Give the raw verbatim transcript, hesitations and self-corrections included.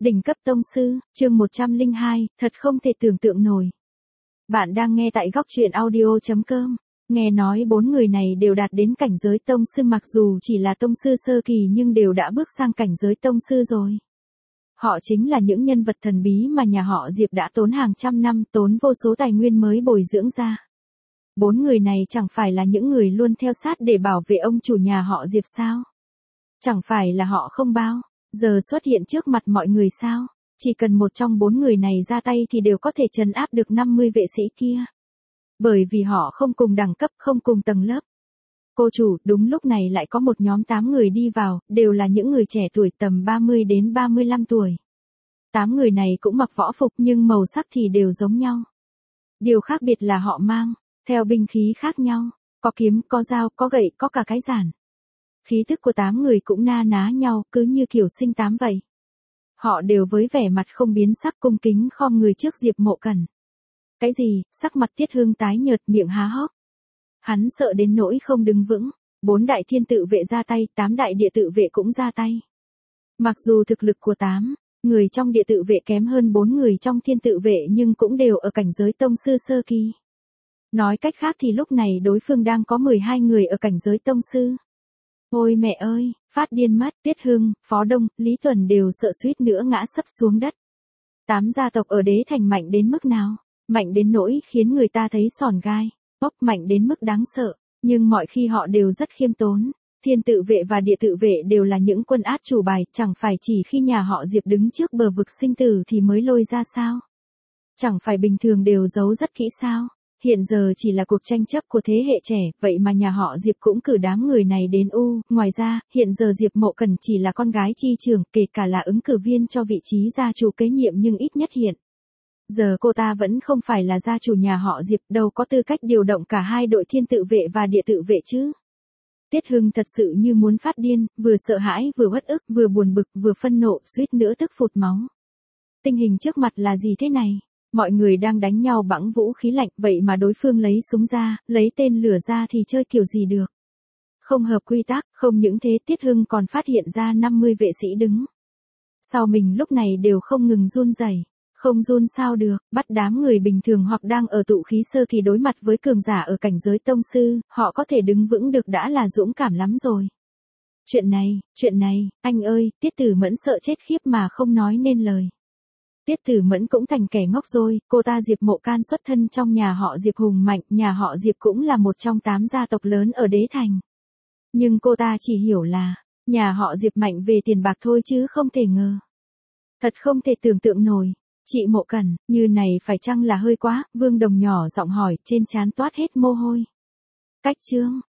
Đỉnh cấp tông sư, chương một trăm lẻ hai, thật không thể tưởng tượng nổi. Bạn đang nghe tại góc truyện audio chấm com. Nghe nói bốn người này đều đạt đến cảnh giới tông sư, mặc dù chỉ là tông sư sơ kỳ nhưng đều đã bước sang cảnh giới tông sư rồi. Họ chính là những nhân vật thần bí mà nhà họ Diệp đã tốn hàng trăm năm, tốn vô số tài nguyên mới bồi dưỡng ra. Bốn người này chẳng phải là những người luôn theo sát để bảo vệ ông chủ nhà họ Diệp sao? Chẳng phải là họ không bao giờ xuất hiện trước mặt mọi người sao? Chỉ cần một trong bốn người này ra tay thì đều có thể trấn áp được năm mươi vệ sĩ kia. Bởi vì họ không cùng đẳng cấp, không cùng tầng lớp. Cô chủ, đúng lúc này lại có một nhóm tám người đi vào, đều là những người trẻ tuổi tầm ba mươi đến ba mươi lăm tuổi. Tám người này cũng mặc võ phục nhưng màu sắc thì đều giống nhau. Điều khác biệt là họ mang theo binh khí khác nhau, có kiếm, có dao, có gậy, có cả cái giản. Khí thức của tám người cũng na ná nhau, cứ như kiểu sinh tám vậy. Họ đều với vẻ mặt không biến sắc, cung kính khom người trước Diệp Mộ Cẩn. Cái gì? Sắc mặt Tiết Hưng tái nhợt, miệng há hốc. Hắn sợ đến nỗi không đứng vững. Bốn đại thiên tự vệ ra tay, tám đại địa tự vệ cũng ra tay. Mặc dù thực lực của tám người trong địa tự vệ kém hơn bốn người trong thiên tự vệ nhưng cũng đều ở cảnh giới tông sư sơ kỳ. Nói cách khác thì lúc này đối phương đang có mười hai người ở cảnh giới tông sư. Ôi mẹ ơi, phát điên mất, Tiết Hưng, Phó Đông, Lý Tuần đều sợ suýt nữa ngã sấp xuống đất. Tám gia tộc ở Đế Thành mạnh đến mức nào? Mạnh đến nỗi khiến người ta thấy sòn gai, bốc mạnh đến mức đáng sợ, nhưng mọi khi họ đều rất khiêm tốn. Thiên tự vệ và địa tự vệ đều là những quân át chủ bài, chẳng phải chỉ khi nhà họ Diệp đứng trước bờ vực sinh tử thì mới lôi ra sao? Chẳng phải bình thường đều giấu rất kỹ sao? Hiện giờ chỉ là cuộc tranh chấp của thế hệ trẻ, vậy mà nhà họ Diệp cũng cử đám người này đến u, ngoài ra, hiện giờ Diệp Mộ Cẩn chỉ là con gái chi trưởng, kể cả là ứng cử viên cho vị trí gia chủ kế nhiệm nhưng ít nhất hiện giờ cô ta vẫn không phải là gia chủ nhà họ Diệp, đâu có tư cách điều động cả hai đội thiên tự vệ và địa tự vệ chứ. Tiết Hưng thật sự như muốn phát điên, vừa sợ hãi, vừa uất ức, vừa buồn bực, vừa phân nộ, suýt nữa tức phụt máu. Tình hình trước mặt là gì thế này? Mọi người đang đánh nhau bằng vũ khí lạnh, vậy mà đối phương lấy súng ra, lấy tên lửa ra thì chơi kiểu gì được? Không hợp quy tắc, không những thế Tiết Hưng còn phát hiện ra năm mươi vệ sĩ đứng sau mình lúc này đều không ngừng run rẩy. Không run sao được, bắt đám người bình thường hoặc đang ở tụ khí sơ kỳ đối mặt với cường giả ở cảnh giới tông sư, họ có thể đứng vững được đã là dũng cảm lắm rồi. Chuyện này, chuyện này, anh ơi, Tiết Tử Mẫn sợ chết khiếp mà không nói nên lời. Tiết Tử Mẫn cũng thành kẻ ngốc rồi, cô ta Diệp Mộ Can xuất thân trong nhà họ Diệp hùng mạnh, nhà họ Diệp cũng là một trong tám gia tộc lớn ở Đế Thành. Nhưng cô ta chỉ hiểu là, nhà họ Diệp mạnh về tiền bạc thôi chứ không thể ngờ. Thật không thể tưởng tượng nổi. Chị Mộ Cẩn, như này phải chăng là hơi quá, Vương Đồng nhỏ giọng hỏi, trên trán toát hết mồ hôi. Cách chương,